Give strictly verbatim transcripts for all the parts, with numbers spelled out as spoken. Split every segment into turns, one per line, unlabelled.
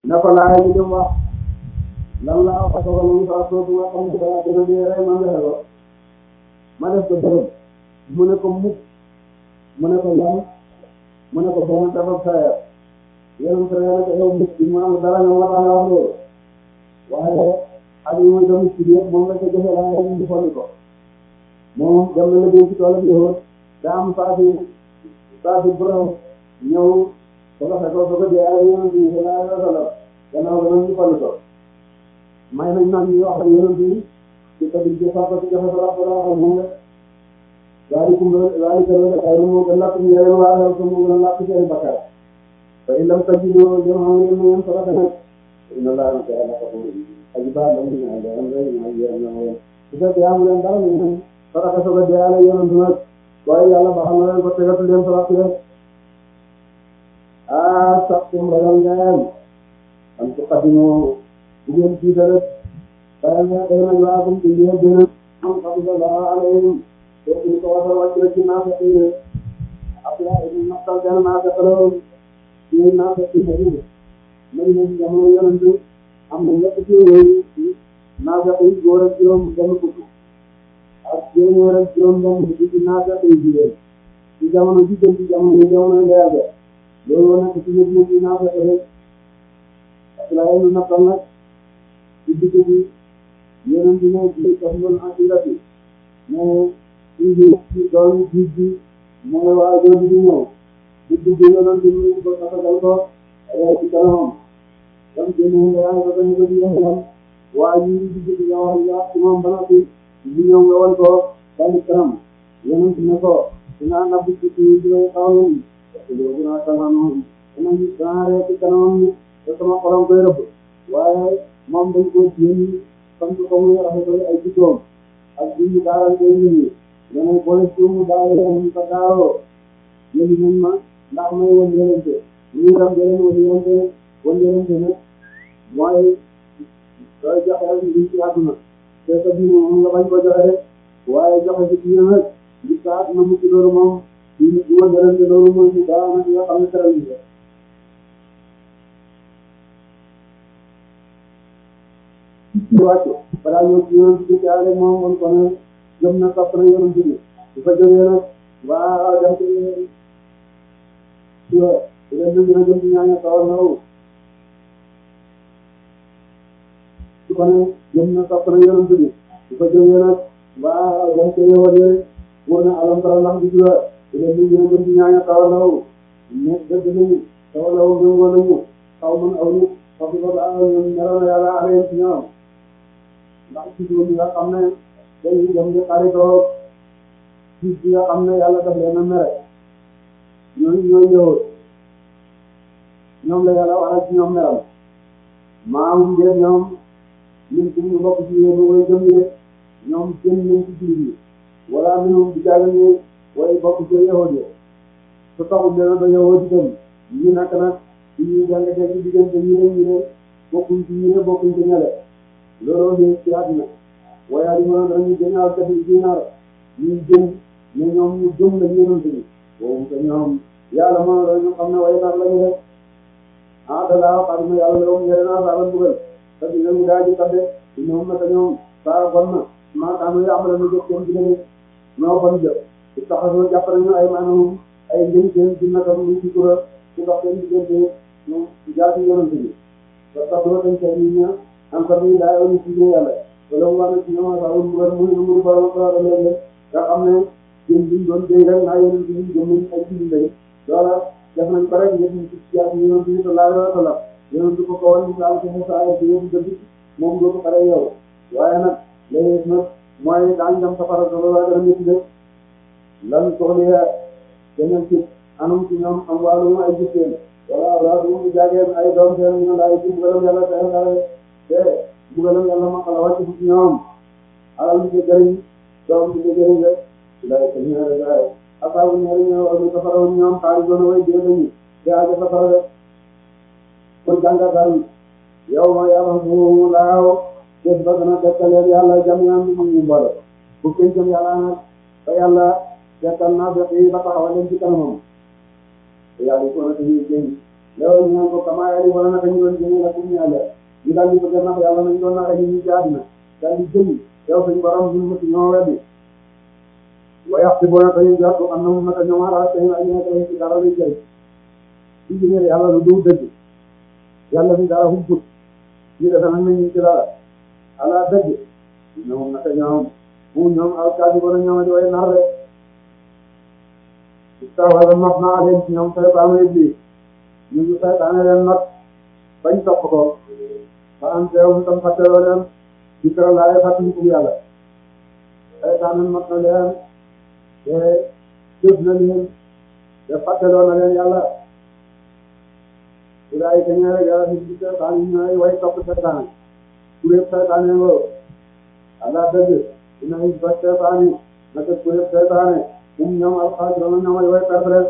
ne ko laaj li dem wax lan laa wax ko lu sa sootu nga xam ne dana dana dee rey ma nga ko ma def ko dërëm mu ne ko mukk mu ne ko lan mu ne ko benn dafa frère yéen frère ko yow mukk mu am dara nga war a wax loolu waaye ak yi muy doon ci biir moom la ko joxe laa nga di fonni ko moom dem na liggéey ci toolam yow daa am saa si saa si borom ñëw ko ko fekk ko ko dee ay yéen bi la la la gannaaw ba ñu fonni ko may nañ naan ñu wax ak yéen bi ci tabi ci fa ko ci joxe la ko wax moom la daal di kumba daal di gërëm ay mo gën la ko ñëwee waa ko mo gën la ko ci bakkar fa illam tajidu jama'a ngeen ngeen ko rafet inna la ta'ala ko aji ba la ñu ñaan da am rek ñu yéen na mo ci ko yaamu leen dara ñu saraka so ga yàlla yoon du nag waaye yàlla ba xam na leen ko tegatu leen sa wax rek ah saxum ragal ngeen am ko xadimu bu ngeen ci dara bayal na day na waakum ci ngeen gën am sallallahu alayhi wa sallam ko wara wacc ci naafa yi abla ibn nafsal dana naafa ko ci naafa ci hadi may ñu jamono yonent am na ñett ci yooyu naafa yi góor ak juróom benn fukk ak téeméer ak juróom benn fukk ci naafa yi jigéen ci jamono ji gën ci jamono yi jamono leer ga loolu nag ci nit ñi naafa rek abla ibn nafsal nag ci digg bi yonent ne ci tafsirul asirati ne ci ci doon ci ci mooy waa jooju di ñëw ci digg yonent ni ko tafagal ko ay ci kanamam dam génne nga yaa ko dañu ko di yaxam waa yi di digg nga wax yaa ci moom ba noppi di ñëw nga wan ko dañu kanam yonent ne ko dinaa nabbi ci ci di xaw yi parce que yow naa kanamam dina ñu gaare ci kanamam ni te sama xolam koy rëbb waaye moom dañ ko jéem sant ko muy rafetlu ay jikkoom ak ji ñu daaral koy nit ñi danañ boole suumu daal di ko daaroo yéen ñun ma ndax may wan yéenante ñu tam jëleen wan yéenante wan yéenante nag mooy dooy joxe rek li ci àdduna te sa diine moom nga bañ ko joxe rek waaye joxe ci diine nag li sa àdduna mucc loolu moom ñu wan yéenante loolu mooy ñu daa nag nga xam ne teral ñu ci wàcce balaa ñëw ci yonent bi jaare moom won ko ne gëm na topp na yonent bi bu fa jógee nag waa dem ci yo leen na dina jëm ci ñaaña sawar na wu su ko ne gëm na topp na yonent bi bu fa jógee nag waa dem ci yow de wóor na alam tara ndax di jula leen na dina jëm ci ñaaña sawar na wu ne dëgg nañu sawar na wu gëm woon nañu xaw man aw nit parce que ba ñoom meroon na yàlla aleen ci ñoom ndax ci ñi nga xam ne dañuy dem di xaritoo ci ci nga xam ne yàlla daf leen a mere ñooñu ñooy ñëwoon ñoom la yàlla waxal ci ñoom meram maam ngeen ñoom ñun suñu bokk ci yéen way gëm yi de ñoom seen nañ ci jullit yi wala minum di jàll ni way bokk ci yahood yi su taxul leen ba yahood yi dem ñu nekk nag ci ñuy jàngatee ci diggante ñi ne ñi ne bokkuñ ci ñi ne bokkuñ ci ñale looloo ñëw ci àdduna waaye li ma dañuy gënaaw kat yi dinaar ñuy gën ne ñoom ñu gëm la yonent bi boobu te ñoom yàlla moo la ñu xam ne waaye nar lañu rek ah dalaa xam ne yàlla loolu ñëwee naa saa la dugal te dina mu daal di tàdde ñoom nag ñoom saa bon na maanaam yu am la ñu jëf seen diggante ñoo bon jëf ci taxasoo jàpp nañu ay maanaam ay njëriñ seen ci naka mu ci kura ci dox seen diggante ñoom jaati yonent bi te sax doo dañ seen yi ña am sax yi daa yoon ci yàlla wala mu wax ne ci ñoom sax mu war mu mu borom ko léeg-léeg nga xam ne jëm biñ doon jëy rek naa yonent bi gëm nañ ay ci lay loola def nañ ko rek ñëpp ci jaati yonent bi sallallahu alayhi wa sallam yonent ko ko woon ñu am ci Musa ay ci yëpp dëgg moom doo ko xare yow waaye nag léegi nag mooy daañu dem safara solo la gën a métti de lan soxla keneen ci anam ci ñoom am wàllu ay jëfeen wala wala du mu jaageen ay doom seen ñu laay ci bugalam yàlla seen dara te bugalam yàlla ma xala wàcc ci ñoom alal bi ci jëriñ doom bi ci jëriñ rek lay ko ñëre lay asaabu ñëre ñëw ak ñu safara ñoom xaari doon way dee nañu te aaja safara rek kon jàngatal yow ma yàlla fu laaw des ba gën a dekkaleen yàlla jam ñaan bi ñu mbole bu pencam yàlla nag ba yàlla dekkal naa fekk yi ba taxawal leen ci kanamam te yàlla ko na dañuy génn loolu ñu naan ko kamaayali wala naka ñu doon génne la kum daal di bëgg a nax yàlla nañ doon naxee ñu ñu ci àddina daal di jëm yow suñu borom ñun mësi ñoo weddi wa yaxsibuuna dañuy jot annahum naka ñoom ala shay'in ay nekk lañ ci dara luy jëriñ ci jëmee yàlla lu dul dëgg yàlla fi dara humput ñu defe nañ ñu ci dara ala dëgg ñoom naka ñoom mu ñoom alkaadibuuna ñoom di way nar rek istahwada not naa leen ci ñoom saytaane iblis ñu ngi saytaane leen not bañ topp ko ba am teewum tam fàtteloo leen ci kër laay fàttaliku yàlla saytaane not na leen te jëf na leen te fàtteloo na leen yàlla ulaay ka ñëwee yàlla fi ci saytaane ñooy way topp saytaane kuréel saytaane ngoo ala dëgg dina ba saytaane naka kuréel saytaane um ñoom alxaasiruuna ñoom ay way perte leen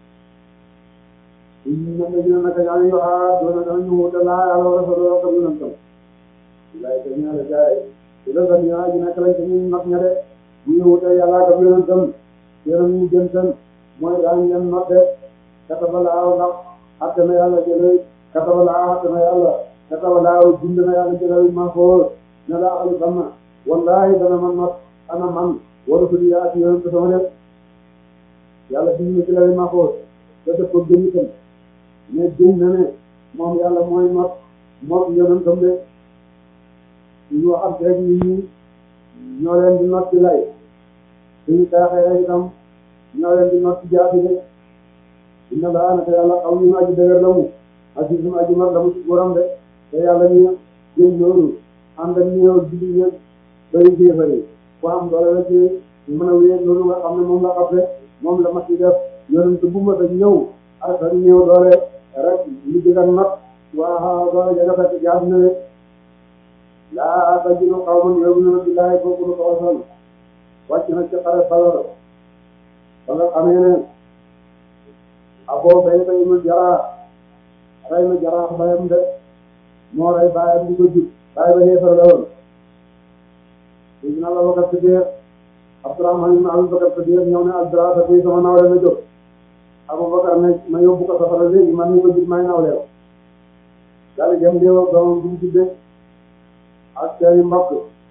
ñoom dañu ne naka ñaari yoo xam doon na danañu wuute laa yàlla war a soxla ko yonentam ulaay ka ñëwee gaay su la gën yaa ji nekk lañ ci ñu not ña de bu ñu wuute yàlla ak yonentam yéen ñu jëm seen mooy daañu leen notte kataba laaw ndax àtte na yàlla jëlee kataba laaw àtte na yàlla kataba laaw bind na yàlla jëlee mahfoos ne laa xali sama wallaahi dana man not ana man wala su di yaa ci yonent sama def yàlla bind na ci lay mahfoos te def ko gën itam mais gën na ne moom yàlla mooy not moom yonentam de ñu wax ak rek nit ñi ñoo leen di not ci lay suñu xeexee itam ñoo leen di not ci jaasi de inna laa naka yàlla xaw ñu aji dëgër la mu asiisun aji mat la mu ci borom de te yàlla ñu jël loolu ànd ak ñëw julli ñëpp bëri jéefari ku am doole la ci mën a wéer loolu nga xam ne moom la xafe moom la mat ci def yonent bu ma da ñëw ak ak ñëw doole rek ñu jëgal not waa doole jaga fekk jaasi na de laa tajidu qawman yu'minuuna billaahi kooku du ko wasal wàcc na ci xare Badar ba nga xamee ne Abuu Ubayda ibn Jarraah rey na Jarraah bayam de moo rey bayam di ko jub bay ba xeefar la woon Seydina Abubakar Siddiq Abdurahmaan ibn Abubakar Siddiq ñëw ne Abdurahmaan bi sama nawle na jóg Abubakar ne ma yóbbu ko safara léegi man mi ko jub may nawleew daal jëm déew ak doomam bu mu jubbe ak seeni mbokk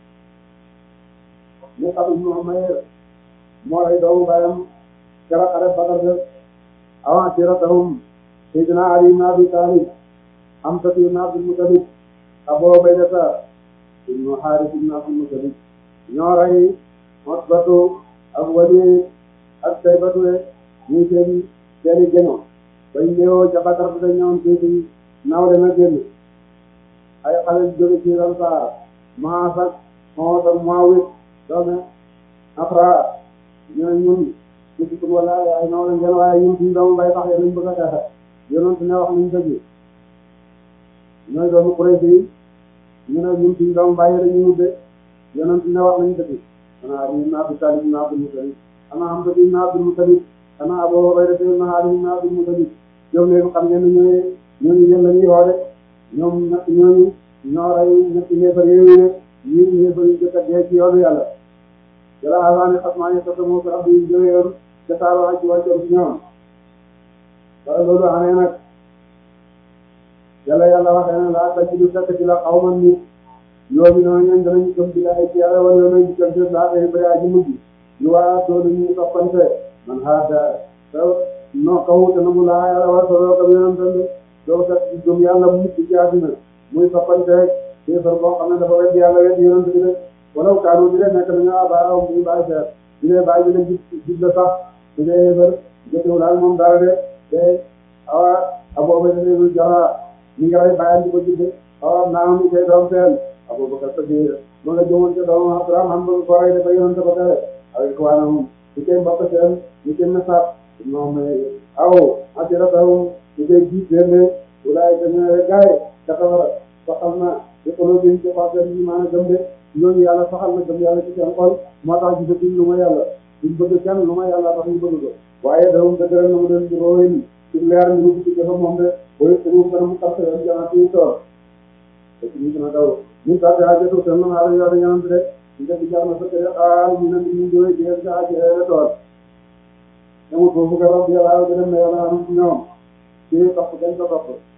ñu xam ne moom moo rey doomu bayam keroog xare Badar de avant siratahum Seydina Ali ibn Abi Talib Hamza ibn Abdul Muttalib Abuu Ubayda ibn Haaris ibn Abdul Muttalib ñoo rey Utbatu ak Waliid ak Saybatu ñu seen seeni géño bañ ñëwoo ca Badar bi dañ ñëwoon ci nawle na génn ay xale jóge ci Ansaar Maas ak Maodo ak Muawid doome Afra ñu ne ñun ñu ci wala ay nawle ngeen waaye ñun suñu doomu bay tax lañ bëgg a xeex yonent ne wax nañ dëgg ñooy doomu Quraysh yi ñu ne ñun suñu doomu bay dañuy ubbe yonent ne wax nañ dëgg ana Ali ibn Abi Talib ibn Abdul Muttalib ana Hamza ibn Abdul Muttalib ana Abuu Ubayda ibn Haaris ibn Abdul Muttalib ñoom léegi xam ngeen ne ñooy ñooñu yéen la ñuy xoole ñoom ñett ñooñu ñoo rey ñetti ñeefar yooyu ne ñii ñeefar yu jëkk a dee ci yoonu yàlla jëla asaani xasmaani tasamoo ko rabbi yu jóge yoon ca saaro ak ci wàccoon ci ñoom wala loolu amee nag yàlla yàlla waxee ne laa tajidu fekk ci la xawman nit yoomi noonu ñeen danañu gëm bi laay ci yàlla wala yoona jikkal def laa tay bëri aji mujj ñu waa toolu ñu toppante man haada te no kawute na mu laa yàlla war solo ko yonentam de doo fekk gëm yàlla mukk ci àddina muy toppante kéefar boo xam ne dafa wedd yàlla wedd yonent bi de walaw kaanu di de nekk nañu abaa muy bàyyi seet di dee bàyyi bi ne jib jib la sax su dee yéefar jotewul ak moom dara de te awa Abuu Ubayda ibn Jarraah ñu ngi rey bàyyam di ko jibbe awa naam ni koy doom seen Abubakar Siddiq ma nga jëmoon ca doomu Abdurahmaan ba ko rey dafa yonent ba tere avec waanahum ñu koy mbokk seen ñu koy nasab ñoom aw asiratahum ñu koy jiit leen ne wulaay ka ñëwee gaay katawara saxal na ci xoloo bi ci xol seen ñu maana gëm de ñooñu yàlla saxal na gëm yàlla ci seen xol moo tax ci dëkk lu ma yàlla duñ bëgg kenn lu ma yàlla tax ñu bëgg ko waaye dawum dëgëral na mu den di rooyin ci leer ñu ngi ci jëfa moom de booy tëru kana mu xarta yoon jana ci toor te ci ñu gën a daw ñu tàgg aajo seen na xaala yoon ñanante de ñu def jaar na sëkkëre xaal ñu ne ñu jóge jeex ci aajo eere toor amul foofu ka rabbi yàlla gën a ne yàlla am ci ñoom ci topp dañ ko topp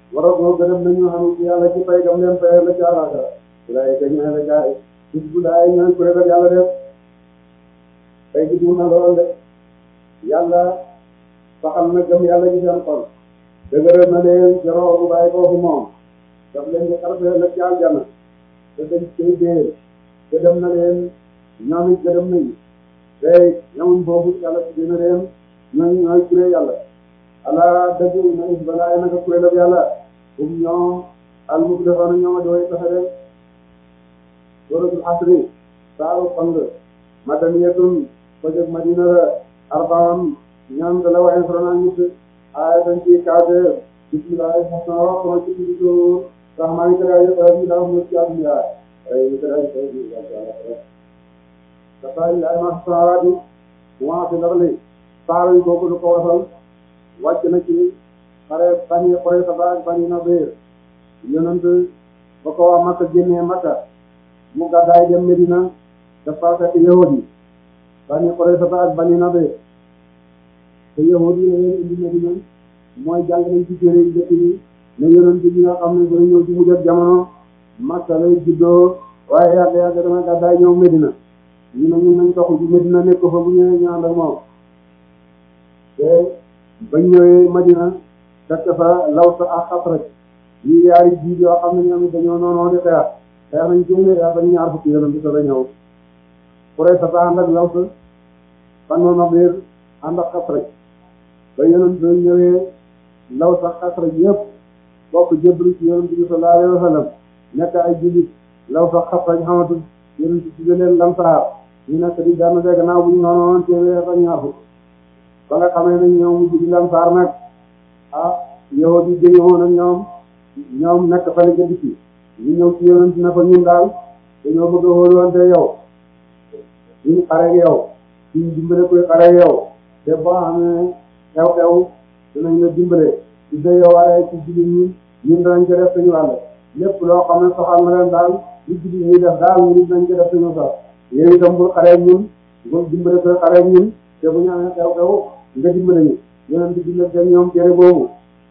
war a boo gërëm nañu xam ci yàlla ci fay gam leen fayal la ci àllaaxira walaay ka ñëwee la jaay gis bu daay ñooy kuréel ak yàlla def fay gi na lool de yàlla saxal na gëm yàlla ci seen xol dëgëral na leen ci rox bu bàyyi koo fi moom daf leen di xarfee la ci aljana te dañ koy dee te dem na leen ñoom it gërëm nañu te ñamuñ foofu yàlla dina leen ñooy ñooy kuréel yàlla ala dëgg na is balaay naka kuréel ak yàlla um ñoom al muk defoona ñooma di way taxe rek suratul asri saaru fang madaniyatun ko jóg madina la arbaan ñaan da la waxe frona ñitt aaya dañ ci kaate bismillahi rahmaani rahim ci ci do rahmaani karaay yi da mu ci aduna ay ni karaay ko di tafaay la ma saarati wa fi darli saaru ko ko ko wasal wàcc na ci xare bani Qurayza ba bani Nadir yonent ba ko waa Makka génnee Makka mu gàddaay dem Medina dafa fekk yahudi bani Qurayza ba ak bani Nadir te yahudi yi leen indi Medina mooy jàng nañ ci téere yi dëkk yi ne yonent bi nga xam ne dana ñëw ci mujj ak jamono Makka lay juddoo waaye yàgg yàgg dana gàddaay ñëw Medina ñu ne ñun nañ toxu ci Medina nekk fa bu ñëwee ñu ànd ak moom te bañ ñëwee Madina fekk fa Laws ak Xasraj yi yaari jiit yoo xam ne ñoom dañoo noonoo di xeex xeex nañ téeméer yaa bañ ñaar fukki yonent bi soog a ñëw Qurayza ba ànd ak Laws Banu Nadir ànd ak Xasraj ba yonent bi ñëwee Laws ak Xasraj yëpp bokk jébbalu ci yonent bi sallallahu alayhi wa sallam nekk ay jullit Laws ak Xasraj xamatul yonent bi tudde leen Lansaar ñu nekk di benn de gannaaw bu ñu noonoon téeméer ak ñaar fukk ba nga xamee ne ñoom mu jigi Lansaar nag ah yow di jëyoon ak ñoom ñoom nekk fële ca dikki ñu ñëw ci yonent ne ko ñun daal dañoo bëgg a wóoluwante yow suñu xareeg yow suñu dimbale koy xareeg yow te boo xamee xew-xew dinañ la dimbale ci sa yow waree ci jigéen ñi ñun danañ ko def suñu wàll lépp loo xam ne soxal na leen daal lu jigéen ñi def daal ñun dinañ ko def suñu sax yow itam bul xareeg ñun bul dimbale koy xareeg ñun te bu ñu amee xew-xew nga dimbale ñu yonent bi dimbale seen ñoom cere boobu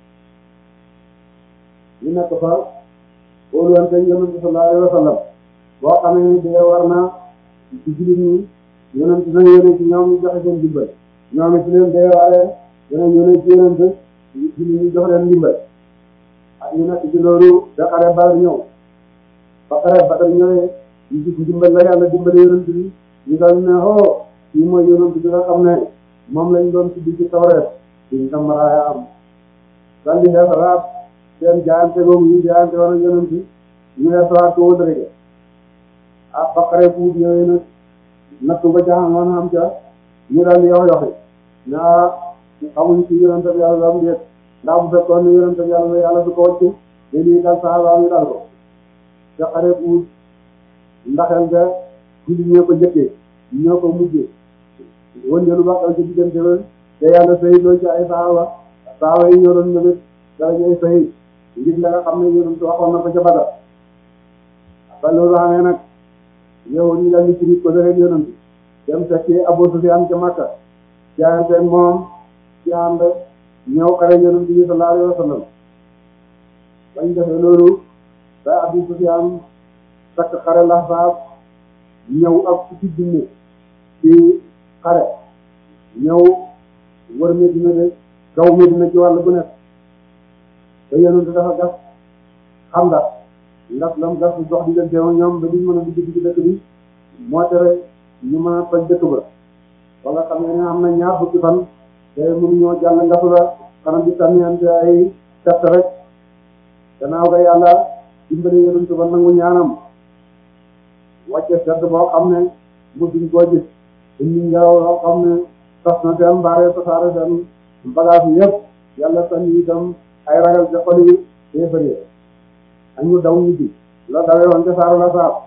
ñu nekk fa wóoluwante yonent bi sallallahu alayhi wa sallam boo xamee ni dee war na ci jullit ñi yonent dina yónnee ci ñoom ñu joxe seen dimbal ñoom it leen dee waree dina yónnee ci yonent jullit ñi jox leen dimbal ak ñu nekk ci loolu da xare Badar ñëw ba xare Badar ñëwee ñu gis dimbal la yàlla dimbale yonent bi ñu dal ne oh kii mooy yonent bi nga xam ne moom lañ doon tuddi ci Tawreet suñ ko maraaya am dal di xeesalaat seen jaayante boobu ñu jaayante woon ak yonent bi ñu xeesalaat ko wëndërëge ah ba xare buub yooyu nag nattu ba jaaxamoon am ca ñu daal di yox yoxi naa xamuñ ci yonent bi yàlla am déet ndax bu fekkoon ne yonent bi yàlla yàlla du ko wàcc te lii dal saxaaba ñu dal ko ca xare buub ndaxel ga jullit ñoo ko jëkkee ñoo ko mujjee wëndeelu ba xew ci diggante ba te yàlla sayid loo ci ay saxaaba saxaaba yi ñoo doon ñëwit dara ñooy sayid ngir la nga xam ne yonent waxoon na ko ca Badar ba loolu xamee nag yow ñu daal di ci nit ko dëree yonent dem fekki Abu Sufyaan ca Makka jaayante moom ci ànd ñëw xare yonent bi sallallahu alayhi wa sallam bañ defee loolu ba Abu Sufyaan takk xare Lahzab ñëw ak fukki junni ci xare ñëw wër Medina de gaw Medina ci wàll bu nekk te yonent dafa gas xam nga ndax lam gas dox diggante ñoom ba duñ mën a dugg ci dëkk bi moo tere ñu mën a toj dëkk ba ba nga xam ne am na ñaar fukki fan te mënuñoo jàll ngasu la xanaa di sànniyante ay sett rek gannaaw ga yàlla dimbali yonent ba nangu ñaanam wàcce sedd boo xam ne musuñ koo gis indi ngelaw loo xam ne tas na seen mbaare tasaare seen bagage yi yëpp yàlla sànni itam ay ragal ca xol yi téefari ak ñu daw ñibbi la dawee woon ca saaru la saab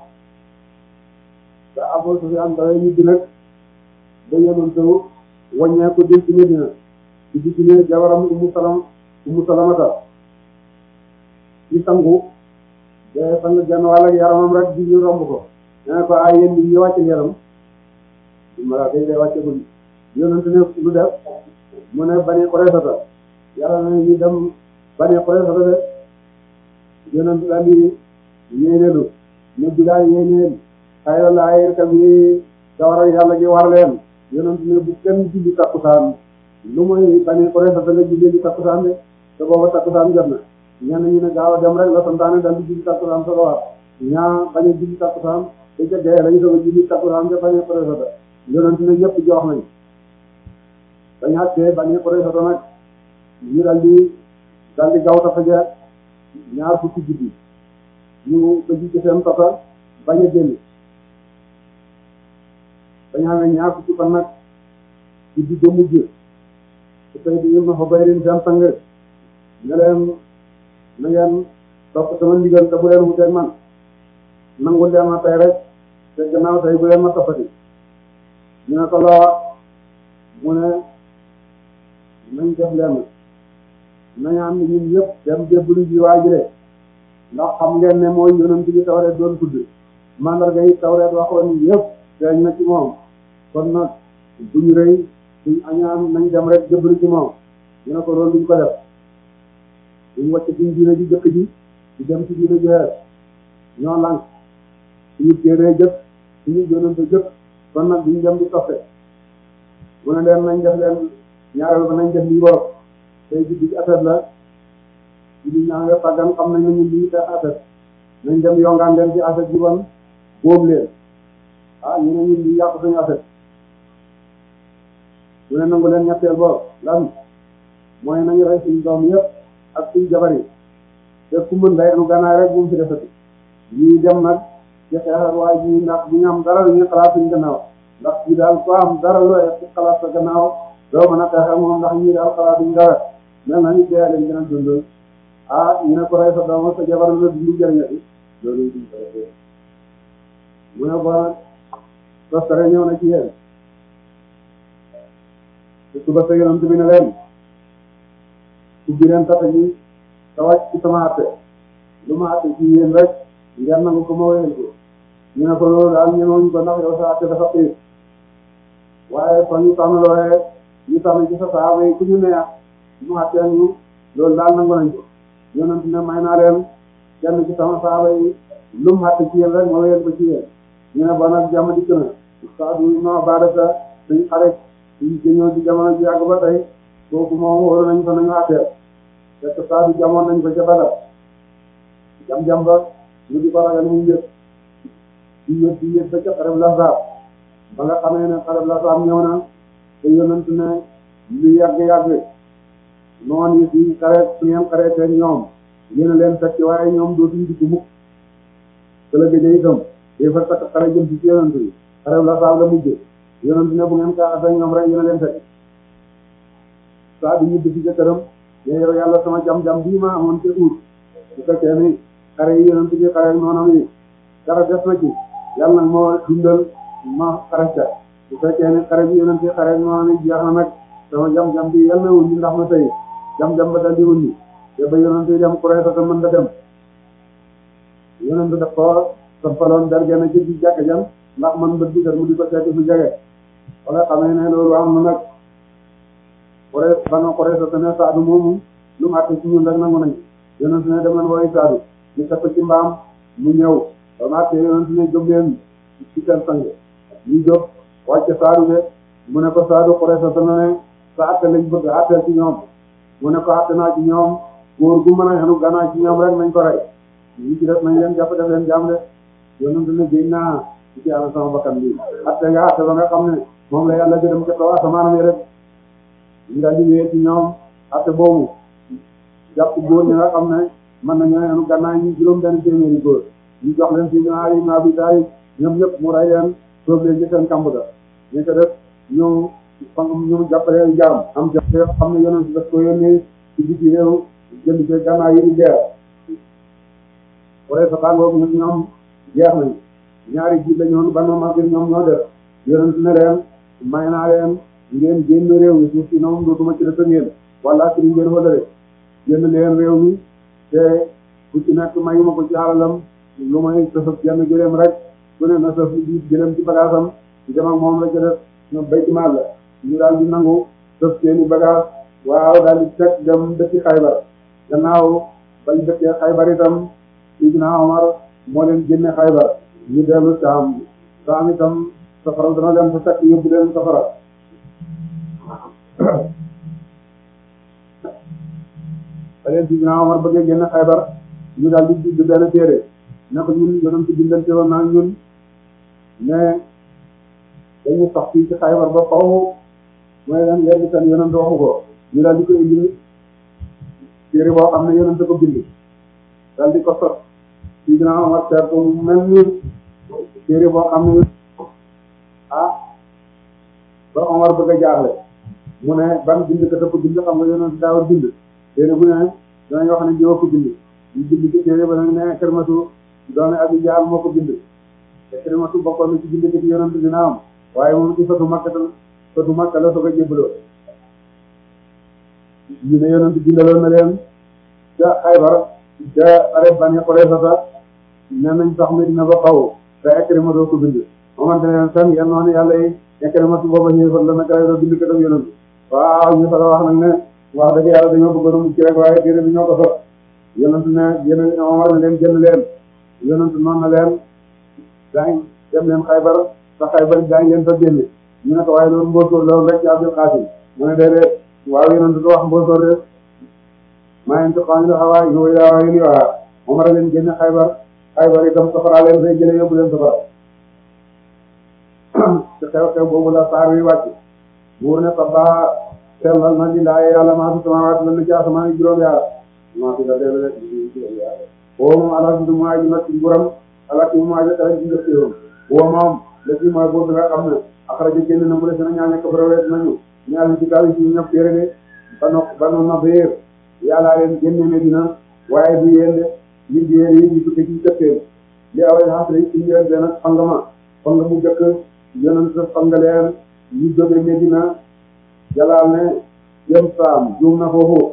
te Abu Sufyaan dawee ñibbi nag ba yonentu wàññeeku dil ci Medina ci di ci ne jabaram Ummu Salam Ummu Salamata ci sangu de sang genn wàll yaramam rek di ñu romb ko ne ko ay yéen ñi wàcce yaram malaaka yi day wàcce guddi yonentu ne lu def mu ne Bani Qurayza yàlla na ñu dem Bani Qurayza de yonent daal di yéeneelu ne Bilaal yéeneel xayra laayir ka bi gawar yàlla gi war leen yonent ne bu kenn julli takkusaan lu mooy Bani Qurayza nga julli di takkusaan de te booba takkusaan jot na ñenn ñi ne gaaw a dem rek la santaane daal di julli takkusaan sa war ñaa bañ a julli takkusaan te ca gee lañu doog a julli takkusaan ca Bani Qurayza yonent ne ñëpp jox nañ bañ àttee Bani Qurayza nag ñu daal di daal di gaaw tafa ja ñaar fukki guddi ñu ko ci seen tata bañ a génn bañ a amee ñaar fukki fan nag guddi ba mujj su tey di ma fa bayrin seen sang ne leen na ngeen topp sama ndigal te bu leen wuteeg man nangu leen ma tey rek te gannaaw tey bu leen ma toppati ñu ne ko loo mu ne nañ def leen nañ am ñun yëpp dem débbalu ji waajile ndax xam ngeen ne mooy yonent bi Tawreet doon tudd mandarga yi Tawreet waxoon yëpp feeñ na ci moom kon nag duñ rëy duñ añaan nañ dem rek débbalu ci moom ñu ne ko loolu duñ ko def duñ wàcc suñ diine ji jëkk ji di dem ci diine ji xeer ñoo lànk suñu téeree jëkk suñu yonent jëkk kon nag duñ dem di toppe mu ne leen nañ def leen ñaareel ba nañ def lii boog tey jii ci affaire la ci li ñaa nga fàggan xam nañ ne ñun lii def affaire nañ dem yongaan leen ci affaire ji bon boobu leen ah ñu ne ñun lii yàq suñu affaire ñu ne nangu leen ñetteel boobu lan mooy nañu rey suñu doom yëpp ak suñu jabar yi te ku mën day anu gànnaay rek bu mu fi defati ñuy dem nag ci xeexal waaye ji ndax bu ñu am dara lu ñuy xalaat suñu gannaaw ndax ci daal ko am dara looy xalaat sa gannaaw doo mën a xeexal moom ndax ñii daal xalaat duñ dara mel na ni dee leen gën a dund ah ñu ne ko rey sa doom sa jabar la dundu jëriñati loolu duñ ko defee mu ne ko nag toskare ñëw na ci yéen te suba sa yonent bi ne leen ubbi leen tata ji te wàcc ci sama àtte lu ma àtte ci yéen rek ngeen nangu ko ma wéyal ko ñu ne ko loolu daal ñemewuñ ko ndax yow sa àtte dafa xiir waaye fa ñu tànn looyee ñu tànn ci sa saaba yi ku ñu neex mu àttee ñu loolu daal nangu nañ ko yonent ne may naa leen kenn ci sama saaba yi lu mu àtte ci yéen rek ma wéyal ko ci yéen ñu ne ba nag jàmm dikk na Saadu ma baadaka suñ xarit suñ jëñoo ci jamono ji yàgg ba tey kooku moom wóoru nañ ko nañu àttee fekk Saadu jamoon nañ ko ca Badar jam-jam ba ñu di ko ragal muy yëg di yëg di yëg ba ca xareb Lasaab ba nga xamee ne xareb Lasaab ñëw na te yonent ne lu yàgg-yàgg noon yi si xare su ngeen xare teen ñoom yéen a leen fekk waaye ñoom dootuñ dikk mukk te la gëjee itam day fa takk xare jëm ci yonent bi xareb Lasaab la mujjee yonent ne bu ngeen kaa ak ñoom rek yéen a leen fekk saa bi ñu dëkk ca këram ne yow yàlla sama jam-jam bii ma amoon ca uur su fekkee ni xare yi yonent bi xare noonam yi dara def na ci yàlla nag moo dundal ma xare ca su fekkee ni xare bi yonent bi xare noonam yi jeex na nag sama jam-jam bi yàlla na wuññi ndax ma tey jam-jam ba dal di wuññi te ba yonent bi dem Qurayza te mën da dem yonent daf ko sampaloon derge na ci di jàkk jam ndax man bët bi kat mu di ko seeti fu jege wala xamee ne loolu am na nag Qurayza ba nga Qurayza te ne Saadu moomu lu mu àtte ci ñun rek nangu nañ yonent ne dem leen wooyu Saadu ñu teg ci mbaam mu ñëw ba mu àtte yonent ne jóg leen ci seen sang ñu jóg wàcce Saadu de mu ne ko Saadu Qurayza te ne sa àtte lañ bëgg àtteel ci ñoom mu ne ko àtte naa ci ñoom góor gu mën a xenu gannaaw ci ñoom rek nañ ko rey ñi ci def nañ leen jàpp def leen jaam de yonent ne géej naa ci yàlla sama bakkan bi àtte nga àtte ba nga xam ne moom la yàlla gërëm ca kaw asamaan yi rek ñu daal di wéyee ci ñoom àtte boobu jàpp góor ñi nga xam ne mën nañoo xenu gannaaw ñi juróom benn téeméeri góor ñu jox leen ci ñaari ibn Abi Talib ñoom ñëpp mu rey leen soob leen ci seen kamb ga ñu ko def ñu fa ñu jàppale jaam am jafe yoo xam ne yonent daf ko yónnee ci biti réew jënd ci gannaaw yi di jeex wala sa tàngoor ñun ñoom jeex nañ ñaari jiit la ñoon ban ma ngir ñoom ñoo def yonent ne leen may naa leen ngeen génn réew mi suuf si noonu dootuma ci def ngeen wala ci ngeen wëlale génn leen réew mi te ku ci nekk mayuma ko ci alalam lu may sëf genn gëléem rek ku ne na sëf di gëléem ci bagaasam dem ak moom la ca def ñoom bayti maal la ñu daal di nangu sëf seeni bagaas waaw daal di teg dem dëkki Xaybar gannaaw bañ dëkkee Xaybar itam Sidina Omar moo leen génne Xaybar ñu dellu Saam Saam itam safara dana leen fa fekk yóbbu leen safara ba leen Sidina Omar bëggee génne Xaybar ñu daal di bind benn téere ne ko ñun yonent ci bindante woon naa ñun mais dañu sax fii ci Xaybar ba xaw mooy leen léegi seen yonent waxu ko ñu daal di ko indi téere boo xam ne yonent ko bind daal di ko sos Sidina Omar seet ko mu mel ni téere boo xam ne ah ba Omar bëgg a jaaxle mu ne ban bind ka ko bind xam nga yonent daaw bind téere bu ne danañ wax ne jiw ko bind ñu bind ci téere ba nag ne Ikrimatu doomi Abi Jahl moo ko bind Ikrimatu bokkoon na ci bind ci yonent dina am waaye moom ci sotu Makka sotu Makka la soog a jébbaloo ñu ne yonent bindaloon na leen ca Xaybar ca arrêt Bani Qurayza nee nañ sax Medina ba xaw te Ikrimatu ko bind moomante leen fen yéen noonu yàlla yi Ikrimatu booba ñëwal la nag la bind ko dem yonent waaw ñu fa wax nag ne wax dëgg yàlla dañoo bëggoon a mucc rek waaye téere bi ñoo ko sos yonent ne yéen Omar ne leen jënd leen yonent noonu na leen daañ dem leen Xaybar te Xaybar daañ leen fa génne ñu ne ko waaye loolu mbóosóor loolu rek ci Abdul Qasim mu ne déedéet waaw yonent du wax mbóosóor de maa ngi xaw ñu xawaay yow yaa waa yéen waa Omar leen génne Xaybar Xaybar itam safara leen fay jëlee yóbbu leen safara te xew-xew boobu la saar wi wàcc buur ne sabbaha sellal na lillaahi yàlla maa fi samaawaati la ci asamaan juróom yaar maa fi la dee rek juróom yaar woo moom ala si maa ji nag ci nguuram ala si maa ji tawee ci nga séeroon woo moom la ci mooy boobu nga xam ne axraja génn na mu des na ñaa nekk brevet nañu ñaar ci kaw ci ñëpp téere de bano bano Nadiir yàlla leen génne Medina waaye du yéen de li jéer yi di tukki ci jëkkeen li awee xasri ci njël benn fangama fanga mu jëkk yonent fanga leen ñu jóge Medina jalaal ne jëm Saam juum na foofu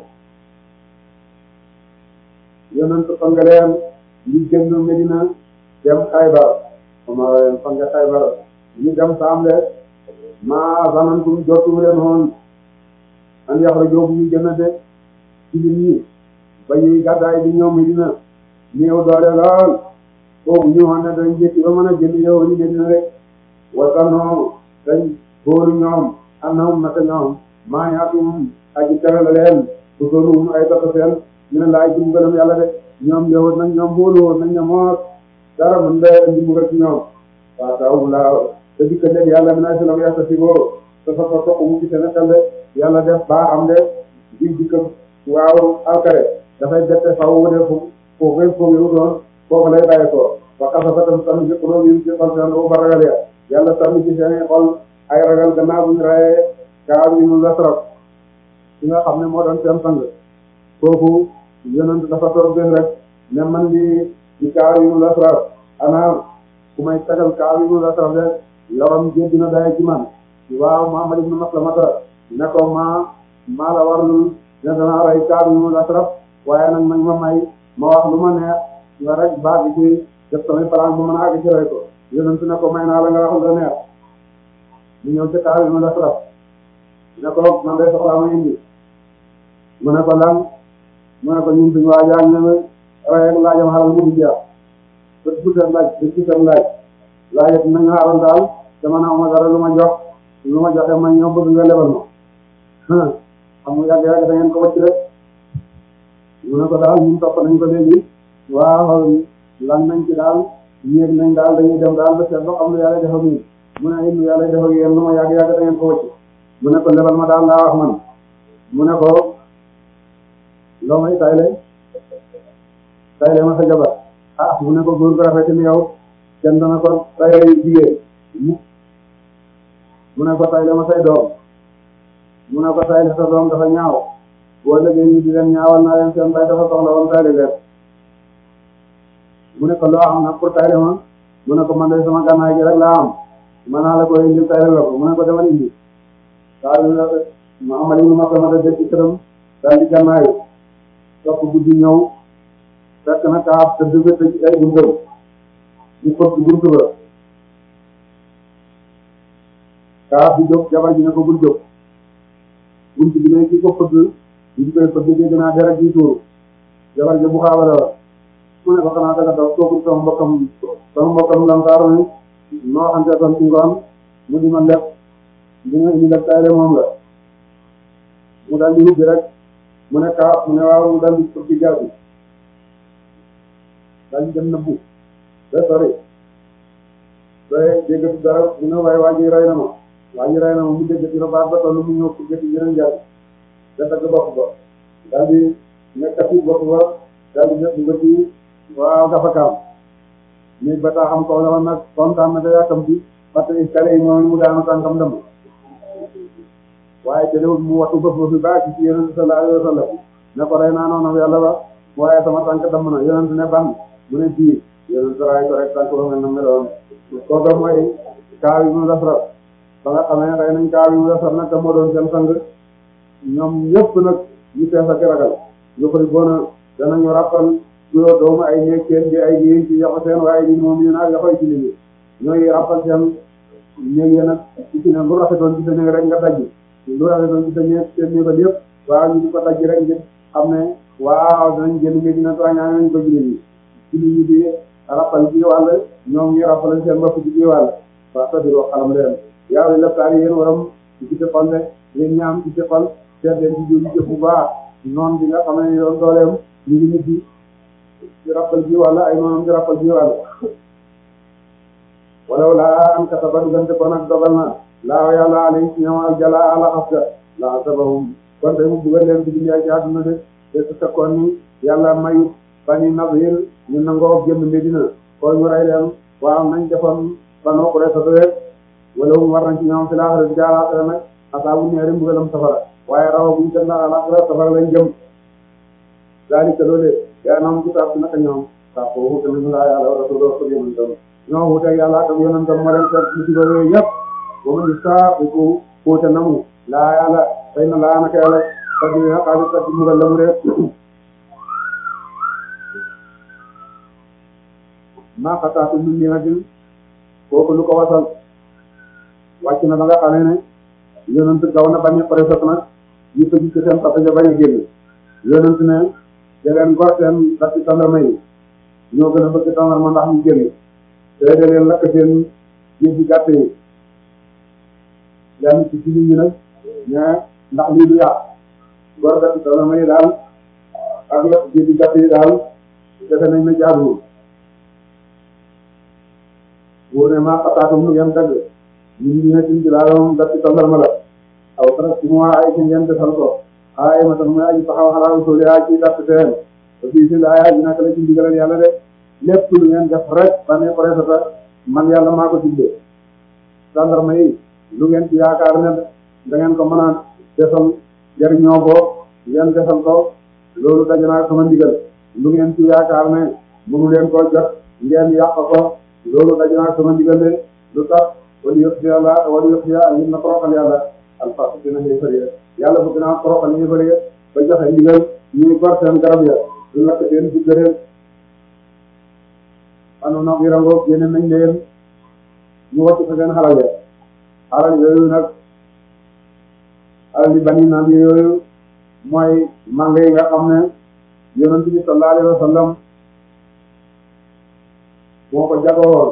yonent fanga leen ñu génn Medina dem Xaybar ama leen fanga Xaybar ñu dem Saam de maa zanantum jotu leen woon an yaxrujuu ñu gën de ci nit ñi ba ñuy gàddaay di ñëw Medina néew doole lool foofu ñu xam ne dañ jékki ba mën a jënd yow ñu Medina rek wasanoo dañ góoru ñoom annahum naka ñoom maa ñaatum aji tere la leen su soonum ay data seen ñu ne laay jum gënam yàlla de ñoom yowoon nañ ñoom boolu woon nañ ne moos dara mën da indi mu rek ci ñoom waaw taw laa te dikka deg yàlla mi naa silam yàlla si boo te sa fa toq mu ci seen xel de yàlla def baa am de di dikka waaw alkare dafay bette faw wu de fu foofu koy foofu yow doon foofu lay bàyyi ko wa xasafa tam sànni ci xulóom yi ci xol seen boobu ba ragal ya yàlla sànni ci seen xol ay ragal gannaaw bu ñu rayee Kaab ibn Lasraf ki nga xam ne moo doon seen sang kooku yonent dafa toog benn rek ne man di di Kaab ibn Lasraf ana ku may tagal Kaab ibn Lasraf de yorom jéggi na day ci man waaw Muhammad ibn Maslamata ne ko maa maa la warlul ne danaa rey Kaab ibn Lasraf waaye nag nañ ma may ma wax lu ma neex nga rek baax bi ci def samay plan bu mën a àgg ci rey ko yonent ne ko may naa la nga wax lu neex ñu ñëw ci Kaab ibn Lasraf ne ko man de soxlaa ma indi mu ne ko lan mu ne ko ñun suñu waa jaa ñu ne rek laajam xaral mu di jeex bët bu seen laaj bët bu seen laaj laajat nañu xaral daal te man aw ma dara lu ma jox lu ma joxe ma ñëw bëgg nga lebal ma xam nga yàgg yàgg da ngeen ko wacc rek mu ne ko daal ñun topp nañ ko léegi waaw lan nañ ci daal yéeg nañ daal dañuy dem daal ba seet ba xam lu yàlla def ak ñun mu ne it lu yàlla def ak yéen lu ma yàgg yàgg da ngeen ko wacc mu ne ko lebal ma daal laa wax man mu ne ko loo may tayle tayle ma sa jabar ah mu ne ko góor gu rafet ni yow kenn dana ko tayle jigéen mu ne ko tayle ma say doom mu ne ko tayle sa doom dafa ñaaw boo léegi ñu di leen ñaawal naa leen seen bay dafa soxla woon tayle leen mu ne ko loo am nag pour tayle ma mu ne ko man de sama gànnaay gi rek laa am mën naa la ko indi tayle la ko mu ne ko demal indi saa yu la Muhammad ibn Maslamata def ci këram daal di gànnaayu topp guddi ñëw fekk na Kaab te dëgg te ci ay buntam di fëgg buntu ba Kaab di jóg jabar ji ne ko bul jóg buntu bi ne ki ko fëgg di koy fëgg dégg naa dara ji tuuru jabar ji bu xaabale la mu ne ko xanaa danga daw kooku sama mbokkam sama mbokkam lamtaaru ni noo xamte kon ci ngoon mu di ma leb di nga indi leb tayle moom la mu dal di ubbi rek mu ne kaa mu ne waaw mu dal di pour ci jaasi dal di dem nëbbu ba sori sooy déggatu dara mu ne waaye waa ji rey na ma waa ji rey na ma mu déggati na baat ba toll mu ñëw pour gëti yeneen jaasi da tagg bopp ba dal di nekkati bopp ba dal di def ba ci waaw gafakaam néeg ba taa xam kaw la woon nag kontaan na da yàkkamti parce que kale yi moom mu daanu tànkam dem waaye te léegi mu wattu bopp ba fi baax ci yonent sallallahu alayhi wa sallam ne ko rey naa noonu yàlla ba waaye sama tànk damm na yonent ne ban mu ne fii yonent raay ko rek tànk ba mel na meloon kooku mooy Kaab ibn Ashraf ba nga xamee rey nañ Kaab ibn Ashraf nag te moo doon seen sang ñoom ñëpp nag ñu fees ak ragal ñu koy boona danañu rappal kuyoo doomu ay néeg seen di ay yéen ci yoxo seen waaye di moom ñu naag yoxoy ci liggéey ñooy rappal seen néeg ya nag ci ci ne lu rafetoon ci sa néeg rek nga dajj lu rafetoon ci sa néeg seen néegal yëpp waaw ñu di ko dajj rek ngir xam ne waaw danañ génn nga dina tooñaa nañ ko jullit yi ci li ñu di rappal ci wàll ñoom ñu rappal seen bopp ci biir wàll waaw sa biir wax xalam leen yaaw li leftaari yéen waram ci ci xol ne yéen ñaam ci ci xol seet leen ci jógi jëf bu baax noonu bi nga xam ne doon dooleem ñu ngi nit ci rappal ji wàlla ay noonam ci rappal ji wàlla walaw laa an kataba dugante kon ak dogal na laa yàlla alay ci ñoom ak jala ala xafka laa sabahum kon tey mu buggal leen ci dunya ci àdduna de te su fekkoon ni yàlla mayu bani Nadir ñu nangoo génn Medina ko ñu rey leen waaw nañ defoon banoo ko rek rek wala mu war nañ ci ñoom fi laaxira ci àllaaxira nag asaabu neeri mbugalam safara waaye rawa buñu dem na àllaaxira safara lañ jëm daalika loolee yaa naam kitaab ci naka ñoom saa ko wuute nañu laa yàlla wa rasulullah ak yonentam ñoo wuute yàlla ak yonentam moo leen seet ci yooyu yëpp ba mu gis saa ko wuute namu laa yàlla xëy na laa naka yàlla sa di na xaalis sa di mugal la mu rek maa xataatu min ni'matin kooku lu ko wasal wàcc na ba nga xamee ne yonent gaw na bañ a pare sot nag ñu ko gis seen papa ja bañ a génn yonent ne da leen gor seen datti tàndarma yi ñoo gën a bëgg tàndarma ndax ñu génn te da leen lakk seen jéem ci gàtt yi lenn ci ci nit ñi nag mais ndax lii du yàq gor datti tàndarma yi daal ak lakk jéem ci gàtt yi daal defe nañ ne jaaduwul wóor ne maa xataatum lu ngeen dagg ñu ngi ne ci laalom datti tàndarma la aw tara ci mois ay ci ngeen defal ko ay ma tam muy aji taxaw xalaalu sooli yaa ci datt seen te fii si laa yaa ji naka la ci ndigalal yàlla de lépp lu ngeen def rek ba ne presata man yàlla maa ko digle tàndarma yi lu ngeen ci yaakaar ne da ngeen ko mën a defal jariñoo ko ngeen defal ko loolu daje naa sama ndigal lu ngeen ci yaakaar ne mënu leen koo jot ngeen yàq ko loolu daje naa sama ndigal de lu tax wala yëpp si yàlla wala yëpp si yàlla ngir na toroxal yàlla alfasu dina ngay fëri yàlla bëgg naa toroxal ñu fëri ba joxe ndigal ñuy gor seen garab ya du lakk seen ci gërëm anu nag yirangoog génne nañ leen ñu wàcc sa seen xalal ya xalal yooyu nag xalal yi bani naan yooyu mooy màng yi nga xam ne yonent bi sallallahu alayhi wa sallam moo ko jagoo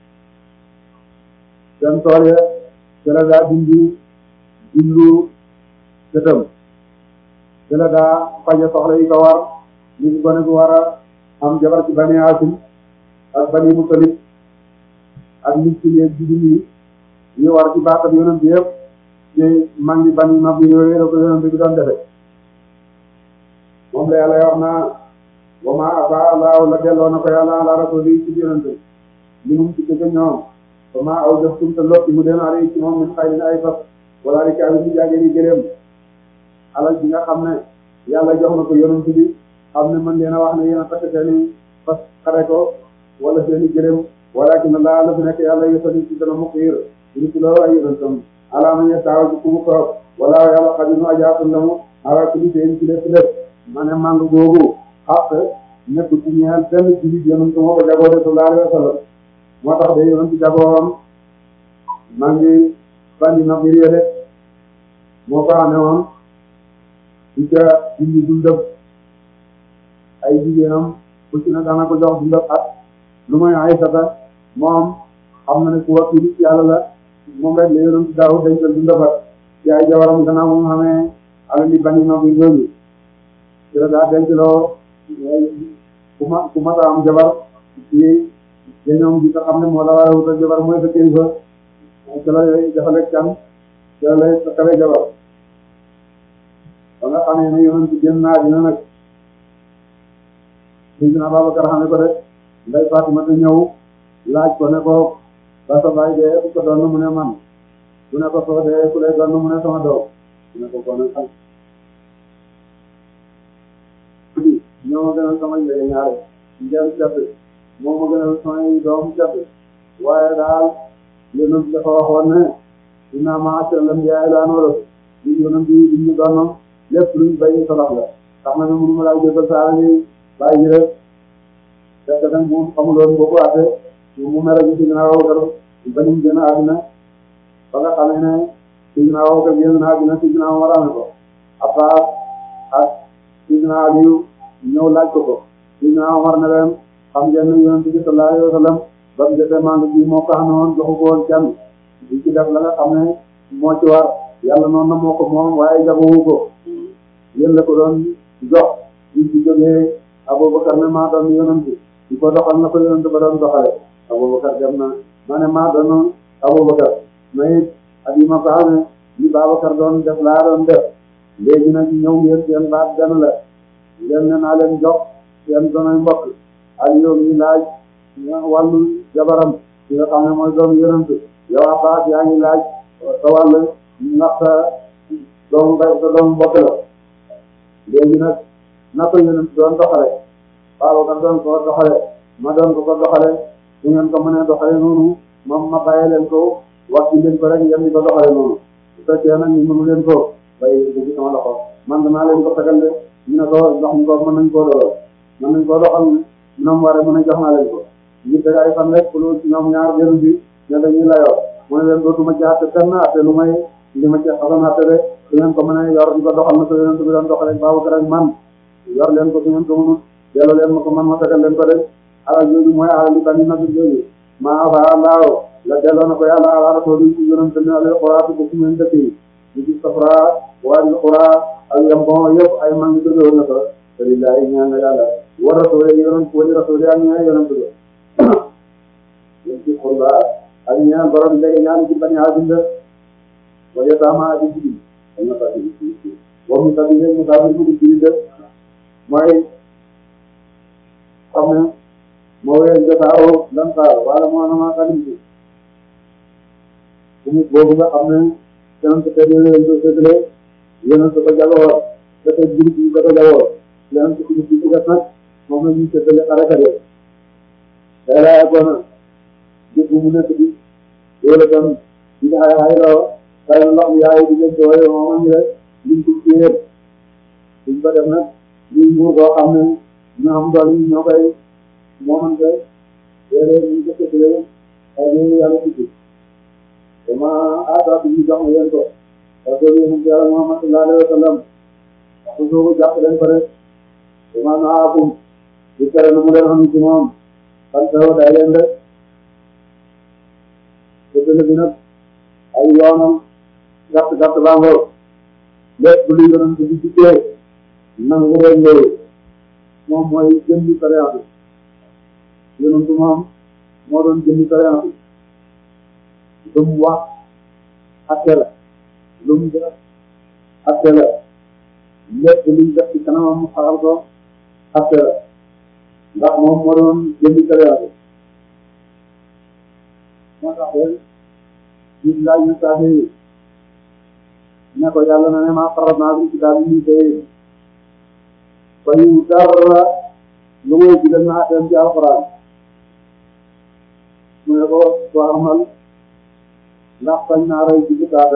seen tool ya ci la daa dindi dillu gëtëm ci la daa faje soxla yi ko war ñu ngi gone gu war a am jabar ci bani Haasim ak bani Mutalib ak nit ci léeg ji yi yi war ci baatab yonent yëpp ci man di bani Nadir yooyu la ko yonent bi doon defe moom la yàlla wax naa wa maa afaa Allaahu la delloo na ko yàlla ala rasuuli ci yonent li mu ci dëgg ñoom wa maa aw def tum te lotti mu den ale ci moom min xayrin ay fas wala di kaa bi ñu jaagee ni gëléem alal bi nga xam ne yàlla jox na ko yonent bi xam ne man leen a wax ne yéen a takk seeni fas xare ko wala seeni gëléem walakin laa la fi nekk yàlla yosali ci dana mukk yër ñu ci loolu ay yonentam ala ma ñe taawa ci ku mu ko wala yàlla xadinu ajaatun la mu ala kuli seen ci lépp lépp ma ne màng googu xaq nekk ci ñeel benn jullit yonent moo ko jagoo de sallallahu alayhi wa sallam moo tax de yonent jagooam maa ngi bandi Nadir ya de moo ko amee woon di ca dindi dundam ay jigéenam ku ci ne dana ko jox dundal at lu may Aysata moom xam na ne ku wakkilu ci yàlla la moom rek la yonent daaw dencal dundal at ci ay jabaram gannaaw moom xamee alali bani no bi réew mi ci la daa dencloo ku ma ku mata am jabar ci dañoom bi nga xam ne moo la war a wutal jabar mooy sa kilifa ci la dafa lekk can ci la lay takkale jabar ba nga xamee ne yonent génn naa dina nag Seydina Babacar xam ne ko rek Ndey Fatima te ñëw laaj ko ne ko ba sa baay dee ku ko doon mu ne man du ne ko soo dee ku lay doon mu ne sama doom du ne ko kon nag ñoo ma gënal sama njëriñ ñaare njëriñ jàpp moo ma gënal samay doom jàpp waaye daal yonent bi dafa waxoon ne dinaa ma askan lam jaay daan wala li yonent bi li ñu doon lépp luñ bay sadax la tax na ne mënu ma laa jëfal saa ni bàyyi rek fekk nag moom xamuloon boo ko ate mu mere gi si ginnaaw Abubakar ba ñu gën a àddina ba nga xamee ne si ginnaaw Abubakar génn na àddina si ginnaaw Umar amee ko Abbaas ak si ginnaaw Aliyu ñëw laaj ko ko si ginnaaw Umar ne leen xam ngeen ne Yonent bi sallallahu alayhi wa sallam ba mu jotee màng bi moo ko xam ne woon joxu ko woon kenn di ci def la nga xam ne moo ci war yàlla noonu na moo ko moom waaye jagowu ko yéen la ko doon jox di ci jógee Abubakar ne maa doon Yonent di ko doxal na ko Yonent ba doon doxale Abubakar dem na ma ne maa doon Abubakar mais at yi ma ko xamee li Babacar doon def laa doon def léegi nag ñëw ngeen seen baat benn la ngeen ne naa leen jox seen doonay mbokk Aliou mi laaj wàllu jabaram ki nga xam ne mooy doom Yonent yow Abbas yaa ngi laaj sa wàll ndax sa doomu bay sa doomu mbokk la léegi nag na ko Yonent doon doxale Babacar doon ko doxale ma doon ko ko doxale su ngeen ko mënee doxale noonu moom ma bàyyi leen ko wax ci leen ko rek ngeen di ko doxale noonu su fekkee nag ñu mënu leen ko bàyyi ko ci sama loxo man danaa leen ko fegal de ñu ne ko jox ñu ko mën nañ koo doxal mën nañ koo doxal ñoom waree mën a jox naa leen ko ñu teg ay fan rek pour ñoom ñaar jëru bi ne dañuy layoo mu ne leen dootuma ci àtte kenn àtte lu may li ma ci xasoon àtte de su ngeen ko mënee yor di ko doxal na ko Yonent bi doon doxale Babacar ak man yor leen ko su ngeen ko mënul delloo leen ma ko man ma fegal leen ko de alal jooju mooy alal li bani Nadir jooju maa fa laaw la delloo na ko yàlla ala rasuli ci Yonent bi alal xuraa ko ci ngeen dëkk yi di ci safra waadi xuraa ak yam bon yëpp ay man ngi jóge woon na ko te lillahi ñaan na yàlla war rasuli Yonent wali rasuli ak ñaan Yonent bi ci xurba ak ñaan borom léegi ñaan ci bani Haasim wala taama aji ci ñu fa ci wa mu tabi mu tabi mu ci de mooy xam ne moo wéyal jotaaw lan saa wala moo na maa xalim ci bu mu boobu nga xam ne Yonent ko leen ko séddale Yonent ko jagoo te te jur gi ko jagoo Yonent ko ci ci gas nag moom la ñuy séddale xarakade day laa yàggoona jur bu mu nekk bi loolu tam di nga xay xay loo xay na ndox mi yaay di leen tooye moom ñu rek liñ ko ci yéen liñ ko def nag liñ muur koo xam ne ñoo xam dool yi ñoo koy moomante léeg-léeg ñu ko séddale ay yooyu yàlla tukki dama aataat ñu jox ma leen ko parce que yonent yàlla Muhammad sallallahu alayhi wa sallam wax soobu jàpp leen ko rek dama naakum di tere na mu leen xam ci moom fan taw day leen rek séddale bi nag ay yoonam gàtt gàtt bangoo lépp lu yonent bi dikkee nangu leen loolu moom mooy jëndi sariya bi yonent moom moo doon jëndi sariya bi lu mu wax atte la lu mu def atte la lépp luñ def ci kanamam mu xaral ko atte la ndax moom moo doon jëndi sariya bi moo tax leen ñu laaj na saa yi ne ko yàlla na ne maa faral naa fi kitaab yi ñu koy bayu dara lu muy digal naa dem ci alxuraan mu ne ko soo amal ndax bañ naa rey ci kitaab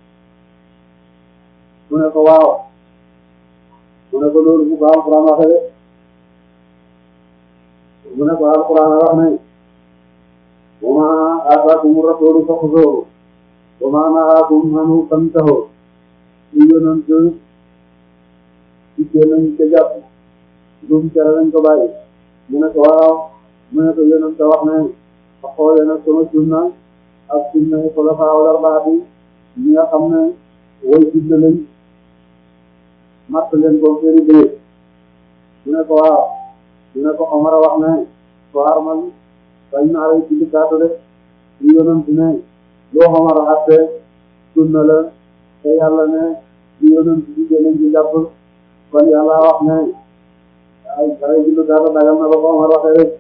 mu ne ko waaw mu ne ko loolu bu ko alxuraan waxee mu ne ko alxuraan wax ne wa maa aataakumu rasuulu faxuzuuhu wa maa nahaakum anhu fantahuu ñu yonent ci nañ ca jàpp lu mu tere nañ ko bàyyi mu ne ko waaw mu ne ko yonent wax ne ba xoolee nag sama sunna ak sunna xulafaa al-arbaa ñi nga xam ne way digle lañ matt leen ko seeni bëye mu ne ko waaw mu ne ko Omar wax ne ko armal bañ naa rey ci kaatu de ñu yonent ne loo Omar atte sunna la te yàlla ne ñu yonent bi lañ ci jàpp kon yàlla wax ne ay xare ji lu dara dagal na ba ko Omar waxee rek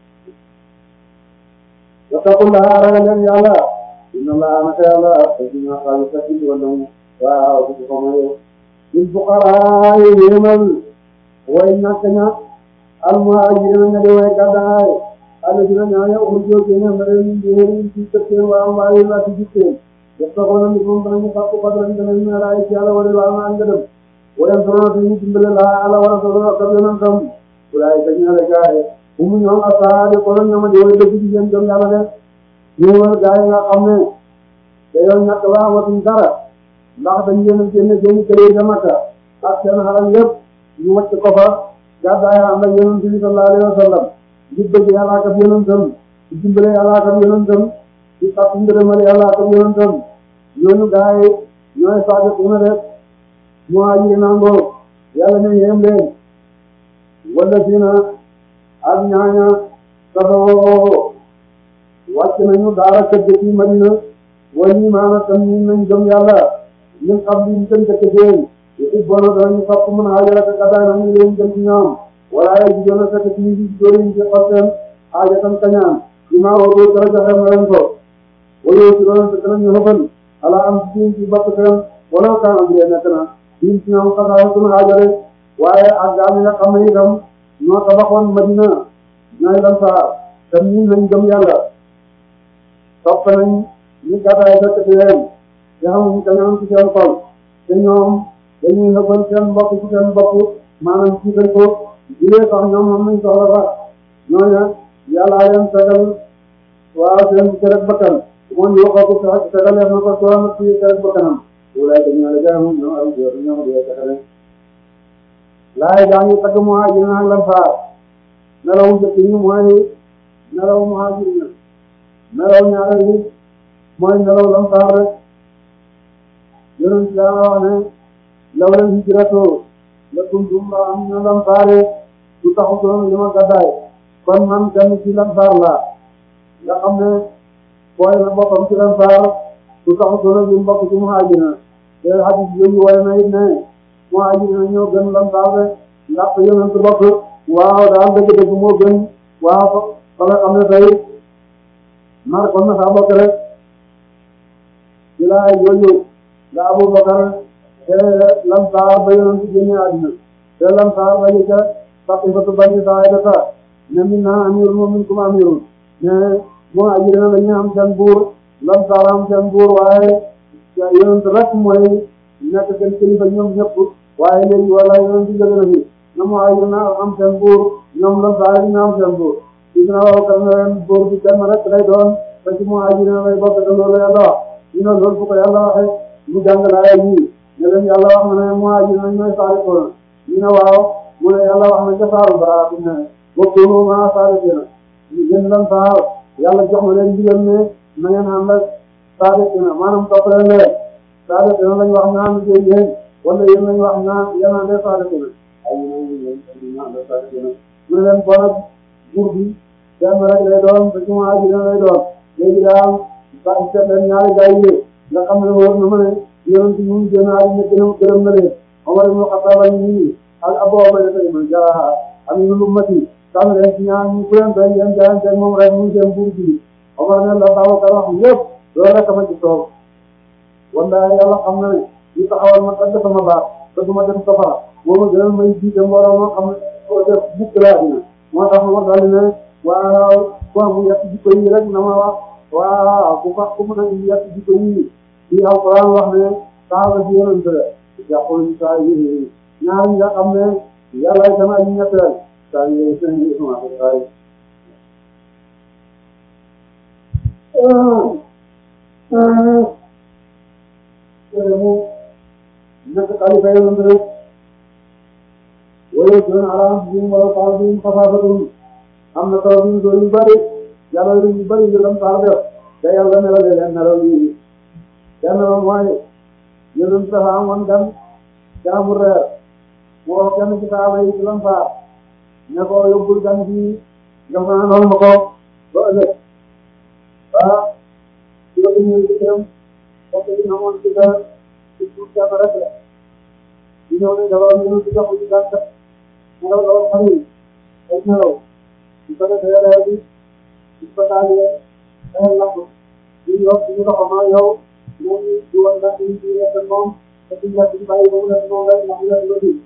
wattaqullaha ragal leen yàlla inna allaha naka yàlla dina xaalis sa ci wala waaw bu ko mooy lil fuqaraa yéemal way ñàkk ña almuhaajiriina ña di way gàddaay alladina ñaaña uxrijoo génne na leen yéen ci tëkkeen waa mbaayi la ci jikkeen yabtaxuuna min moom danañu fàkku fadlan danañu meeraay ci yàlla wala waa naan nga dem wayam sono dañu dimbale laa ala wa rasulahu ak yonentam ulaa'ika ñaale gaay humu ñoom asaabi kono ñooma di way dëgg ci seen gëm yàlla de ñëwal gaay nga xam ne te yow ñàkk ba amatuñ dara ndax dañ leen a génne seen kër yi ca Makka ak seen xaram yëpp ñu wàcc ko fa gàddaay ànd ak yonent bi sallallahu alayhi wa sallam di bëgg yàlla ak yonentam di dimbale yàlla ak yonentam di fàttali ngërëmal yàlla ak yonentam ñooñu gaay ñooy saabiquuna rek muhaajiriin nangoo yàlla ne yéem leen wala dina ak ñaaña safoo wàcc nañu daara kër ci Madina wàññi maanaam tam ñu nañ gëm yàlla ñun xam li ñu gën dëkk jéem yëpp bon danañu fàpp mën a xaajal ak gàddaay na ñu leen gën ci ñoom wala ay jigéen a fekk ci ñu ci góor yi ci xol seen aaja tam kañaan li maa woo doo dara joxe na leen ko wala si loolu fekk nañu xëbal ala am ci ci bopp seen wala kaan am nekk na diin ci ñoom xasaay suñu xaajale waaye ak gaa ñi nga xam ne itam ñoo tabaxoon Madina ñooy lan saa tam ñu lañ gëm yàlla topp nañ ñu gàddaay fekk ci leen te xamuñ kañaan ci seen xol te ñoom dañuy xëbal seen bopp ci seen bopp maanaam ci dañ ko jilee sax ñoom moom nañ soxla sax ñooña yàlla leen fegal waaw seen kerek bakkan moom yoo ko ko sax fegaleef na ko soo na ci kerek bakkanam wulaay ko ñoo la jaam ñoo am góor ñoo di fegale laay daa ngi tagg muhaajiriin ak lansaar nelaw njëkk yi mooy nelaw muhaajiriin nelaw ñaareel yi mooy nelaw lansaar rek yonent daa wax ne lawlal hijratu lakuntum min al-ansaar du taxutoon li ma gàddaay kon man kenn ci lansaar laa nga xam ne booy na boppam ci lansaar du taxutoon li mu bokk ci muhaajiriin te hadis yooyu wooye na it ne muhaajiriin ñoo gën lansaar rek ndax yonent bokk waaw daal dëgg-dëgg moo gën waaw fa nga xam ne tey mar kon na saa bokk rek ci laay yooyu la Abu Bakar te lansaar ba yonent génne àddina te lansaar ba yëcca Saqifatu Bani Saa'ida ne minnaa amiirun wa minkum amiirun ne muhaajiriin dañu am seen buur lansaar am seen buur waaye yonent rek mooy nekk seen kilifa ñoom ñëpp waaye léegi wala yonent jóge na fi na muhaajiriin am seen buur ñoom lansaar yi ñu am seen buur dina wax kan leen buur bi kenn rek lay doon te ci muhaajiriin lay bokk te loolu yàlla wax ñu ne loolu fu ko yàlla waxee ñu jàng laaya yi ne leen yàlla wax na ne muhaajiriin ñooy saariqoon ñu ne waaw mu ne yàlla wax na ca saaru Baraa bi ne bokkunu maa saariqiina yéen lansaar yàlla jox na leen ndigal ne na ngeen ànd ak saariqiina maanaam topp leen leen saariqiina lañ wax naan liggéey yéen wala yéen lañ wax naan yéen ànd ak saariqiina ay ñu ànd ak saariqiina mu ne leen bon ak buur bi kenn rek lay doon te ci muhaajiriin lay doon léegi daal sa seet leen ñaari gaay yi nga xam ne wóor na ma ne yonent ñu ngi génn àddina gërëm gërëm na leen Omar ibn Khattab ñi ak Abu Ubayda ibn Jarrah amirul ummati tànn leen ci ñaar ñu ku leen doy ngeen jaayante ak moom rek mu ngi seen buur bi Omar ne la Abubakar wax yëpp loolu rek ma ci toog wala yàlla xam na ne ñu taxawal ma tagg sama baax te du ma dem safara moo ma gënal may jiite mbooloo moo xam ne ko def bukk laa dina moo tax ma daal ne waaw ku am yàq jikko yi rek na ma wax waaw ku ko ku mën a indi yàq jikko yi di Alxuraan wax ne saaba si yonent la yàqul saa yi ñaar ñi nga xam ne yàlla sama ñu ñetteel saa yi seen yi sama saa yi mu nekk xalifa yonent rek wala doon alaam bi wala taal bi xafaafatun am na taw yu yu bëri yàlla yu bëri yu lam saar def te yàlla melale leen melaw yi benn ba mooy yonent dafa amoon gan te amul reer mu wax kenn ci saaba yi ci lam saar ne ko yóbbul gan bi nga fanaanal ma ko ba ëllëg ah ci la ñuy ci dem parce que dina amoon ci dara ci suuf kenn rek la di ñëw ne dafa ñu ci jox ci gàtt mu nga doon xam ni ay nelaw di ko defee reer bi di ko taalee ay lakk di yokk di ko xamaa yow moom di woon ndax di di lekk moom te di lekk di bàyyi ba mu lekk moom rek ndax mu lekk ba di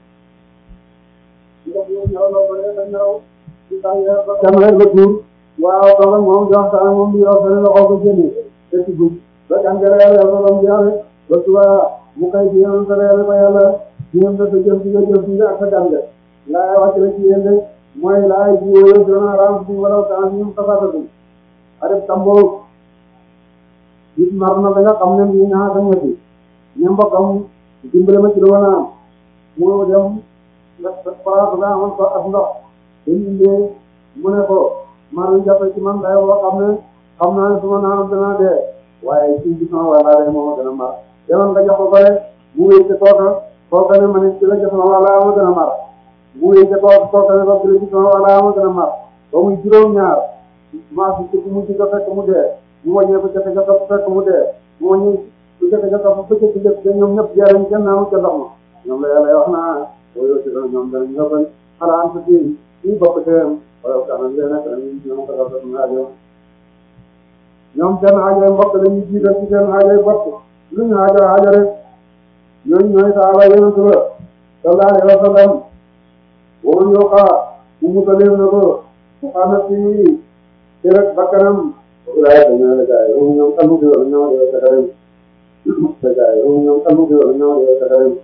di def ñoom ñëw loo ko dee ba ñëw di bàyyi ba kenn rek ba tuur waaw toog ak moom di waxtaan moom di yow feneen la ko ko jëndee te ci gub ba kan nga reer yàlla ba mu jeexee ba suba mu kay ci yéen sa reer ba yàlla ñoom da sa jëf ci nga jëf ci nga ak sa gànge laay wàcc na ci yéen de mooy laay ji wóoyo dona ram si wala kaan ñum tafatatu aref tamboo it mar na da nga xam ne lii ñaa sañ ci ñe mbokkam dimbale ma ci lu mën a am mu dem nga place nga amoon ko ak ndox dañ indee mu ne ko mar wi jàppe ci man day boo xam ne xam naa ne su ma naanam danaa dee waaye ci gis na wala day moo gën a mar demoon nga jox ko bare mu wéy ci kooka kooka ne ma ne ci la jox ma wala ma gën a mar mu wéy ca kooka kooka ne ko ci la gis ma wala ma gën a mar ba muy juróom-ñaar maa si ci mu ci ko fekk mu dee mu wàññee ko jafe jafe fekk mu dee mu wàññi ku jafe jafe bu fekkee ci lépp ñoom ñëpp jaarañ kenn naa ca ndox ma ñoom la yàlla wax naa boo si doon ñoom danañ ñoo koy xalaat sa kii kii bokk seen wala kanam leen ak ñoom ko def na aajo ñoom seen aajoy mbokk dañuy jiital ci seen aajoy bopp lu ñu aajo aajo rek ñooñu ñooy saaba yonent ba sallallahu alayhi wa sallam woon yoo xaa mu musaleem na ko mu xamat ci ci rek bakkanam waaye dañoo la jaay yow ñoom xamu ci wala ñoo dee taxarim la jaay yow ñoom xamu ci wala ñoo dee taxarim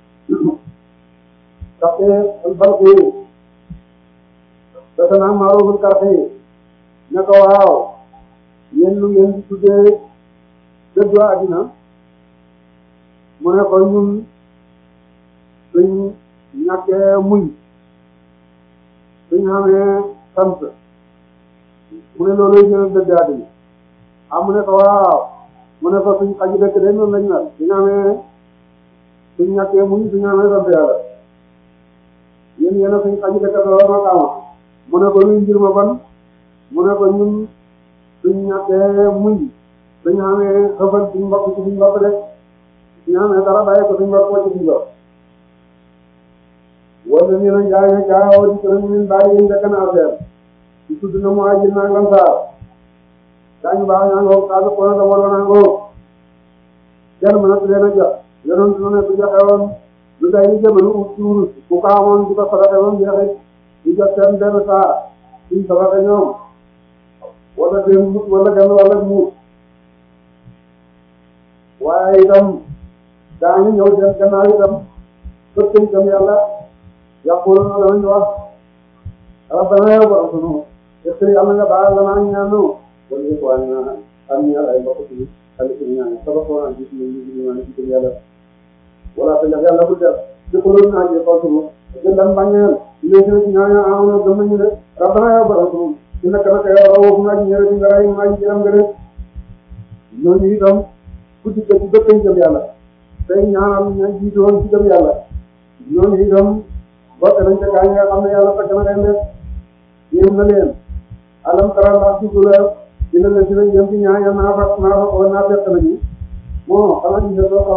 taxte albalqi dafa naa maaruful karxi ne ko waaw yéen lu ngeen di tuddee dëddu àddina mu ne ko ñun suñ ñàkkee muñ suñ xamee sant mu ne loolu gën a dëgg àddina ah mu ne ko waaw mu ne ko suñ xaji dëkk de noonu lañ mel suñ amee suñ ñàkkee muñ suñ amee sant yàlla yéen yéen a suñ xaji dëkk loolu ma kaama mu ne ko luy mbir ma ban mu ne ko ñun suñ ñàkkee muñ suñ amee xëfal suñ mbokk ci suñ bopp de suñ amee dara bàyyi ko suñ mbokk ci suñ bopp wala ñu ne jaay jaayoo di ko ñu bàyyi yéen njëkk na affaire ci tudd na mu ajil naa lan saar daañu baax ñaa ngoo kaasa kona da wala naa ngoo kenn mën a leen a jox yonoon su ne bu joxe woon lu day ni jëbalu suurus bu ko amoon di ko saraxe woon jeexe di jox seen benn saar suñ saraxe ñoom wala seen mut wala genn wala muut waaye itam daañu ñëw seen gannaaw itam sëpp itam yàlla yàqulu na danañ wax rabbana yow borom sunu est-ce que yàlla nga baal la naa ñaanu wala ñu ko ñaan am ñu ay mbokk ci xale ci ñaan sabako na gis ñu ñu ñaan ci yàlla wala te yàlla bu def ci ko lu naa ci ko sunu de lam bañal ñu ci ñaan amono gëm ñu de rabbana yow borom sunu dina ka ka yow rawu nga ñëre ci ngaray ma ci am gëre ñooñu itam ku ci ci bëkk ñu yàlla tay ñaanal ñu jiitu woon ci gëm yàlla ñooñu itam bokk nañ ca gaañ nga xam ne yàlla fekk na leen def yéem na leen alam tara ndax ci gula dina leen dina jëm ci ñaaña naa fa naa fa naa fekk nañu bon xanaa ñu